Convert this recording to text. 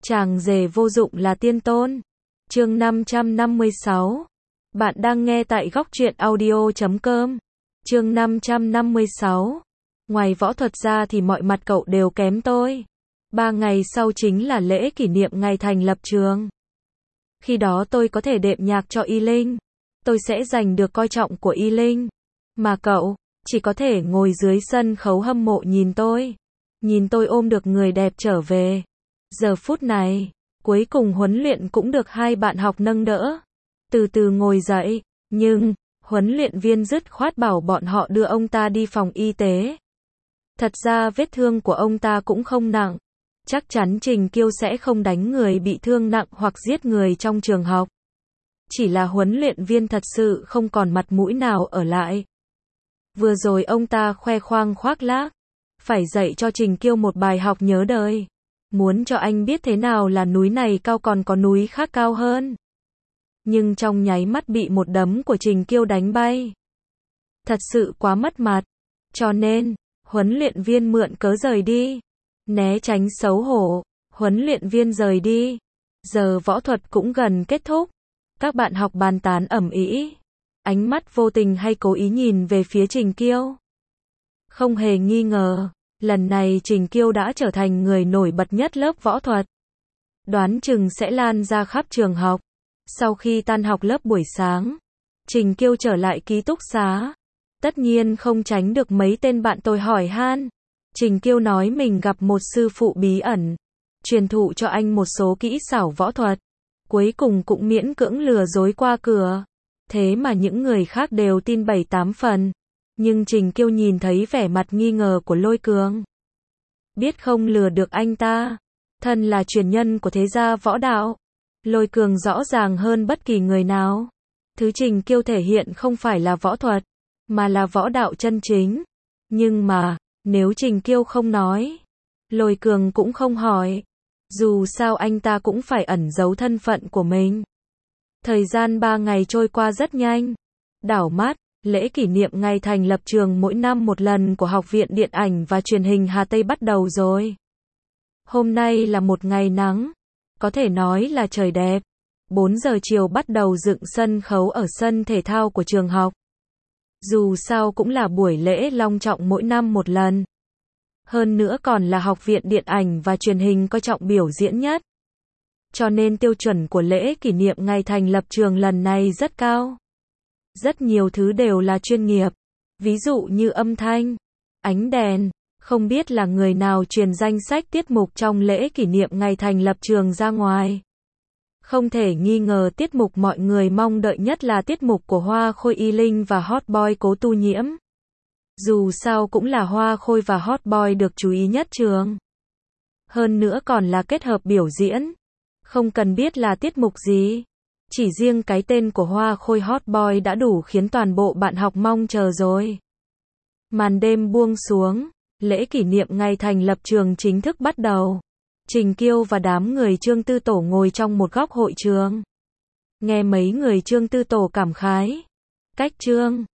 Chàng rể vô dụng là tiên tôn. Chương 556. Bạn đang nghe tại góc truyện audio.com. Chương 556. Ngoài võ thuật ra thì mọi mặt cậu đều kém tôi. 3 ngày sau chính là lễ kỷ niệm ngày thành lập trường. Khi đó tôi có thể đệm nhạc cho Y Linh. Tôi sẽ giành được coi trọng của Y Linh. Mà cậu, chỉ có thể ngồi dưới sân khấu hâm mộ nhìn tôi. Nhìn tôi ôm được người đẹp trở về. Giờ phút này, cuối cùng huấn luyện cũng được hai bạn học nâng đỡ. Từ từ ngồi dậy, nhưng, huấn luyện viên dứt khoát bảo bọn họ đưa ông ta đi phòng y tế. Thật ra vết thương của ông ta cũng không nặng. Chắc chắn Trình Kiêu sẽ không đánh người bị thương nặng hoặc giết người trong trường học. Chỉ là huấn luyện viên thật sự không còn mặt mũi nào ở lại. Vừa rồi ông ta khoe khoang khoác lác. Phải dạy cho Trình Kiêu một bài học nhớ đời. Muốn cho anh biết thế nào là núi này cao còn có núi khác cao hơn. Nhưng trong nháy mắt bị một đấm của Trình Kiêu đánh bay. Thật sự quá mất mặt. Cho nên, huấn luyện viên mượn cớ rời đi. Né tránh xấu hổ, huấn luyện viên rời đi. Giờ võ thuật cũng gần kết thúc. Các bạn học bàn tán ầm ĩ. Ánh mắt vô tình hay cố ý nhìn về phía Trình Kiêu. Không hề nghi ngờ, lần này Trình Kiêu đã trở thành người nổi bật nhất lớp võ thuật. Đoán chừng sẽ lan ra khắp trường học. Sau khi tan học lớp buổi sáng, Trình Kiêu trở lại ký túc xá. Tất nhiên không tránh được mấy tên bạn tôi hỏi han. Trình Kiêu nói mình gặp một sư phụ bí ẩn, truyền thụ cho anh một số kỹ xảo võ thuật. Cuối cùng cũng miễn cưỡng lừa dối qua cửa. Thế mà những người khác đều tin 7-8 phần. Nhưng Trình Kiêu nhìn thấy vẻ mặt nghi ngờ của Lôi Cường. Biết không lừa được anh ta. Thân là truyền nhân của thế gia võ đạo. Lôi Cường rõ ràng hơn bất kỳ người nào. Thứ Trình Kiêu thể hiện không phải là võ thuật, mà là võ đạo chân chính. Nhưng mà, nếu Trình Kiêu không nói, Lôi Cường cũng không hỏi. Dù sao anh ta cũng phải ẩn giấu thân phận của mình. Thời gian 3 ngày trôi qua rất nhanh. Đảo mắt, lễ kỷ niệm ngày thành lập trường mỗi năm một lần của Học viện Điện ảnh và Truyền hình Hà Tây bắt đầu rồi. Hôm nay là một ngày nắng. Có thể nói là trời đẹp. 4 giờ chiều bắt đầu dựng sân khấu ở sân thể thao của trường học. Dù sao cũng là buổi lễ long trọng mỗi năm một lần. Hơn nữa còn là Học viện Điện ảnh và Truyền hình coi trọng biểu diễn nhất. Cho nên tiêu chuẩn của lễ kỷ niệm ngày thành lập trường lần này rất cao. Rất nhiều thứ đều là chuyên nghiệp. Ví dụ như âm thanh, ánh đèn. Không biết là người nào truyền danh sách tiết mục trong lễ kỷ niệm ngày thành lập trường ra ngoài. Không thể nghi ngờ tiết mục mọi người mong đợi nhất là tiết mục của Hoa Khôi Y Linh và Hot Boy Cố Tu Nhiễm. Dù sao cũng là Hoa Khôi và Hot Boy được chú ý nhất trường. Hơn nữa còn là kết hợp biểu diễn. Không cần biết là tiết mục gì. Chỉ riêng cái tên của Hoa Khôi Hot Boy đã đủ khiến toàn bộ bạn học mong chờ rồi. Màn đêm buông xuống. Lễ kỷ niệm ngày thành lập trường chính thức bắt đầu. Trình Kiêu và đám người Trương Tư Tổ ngồi trong một góc hội trường. Nghe mấy người Trương Tư Tổ cảm khái. Cách Trương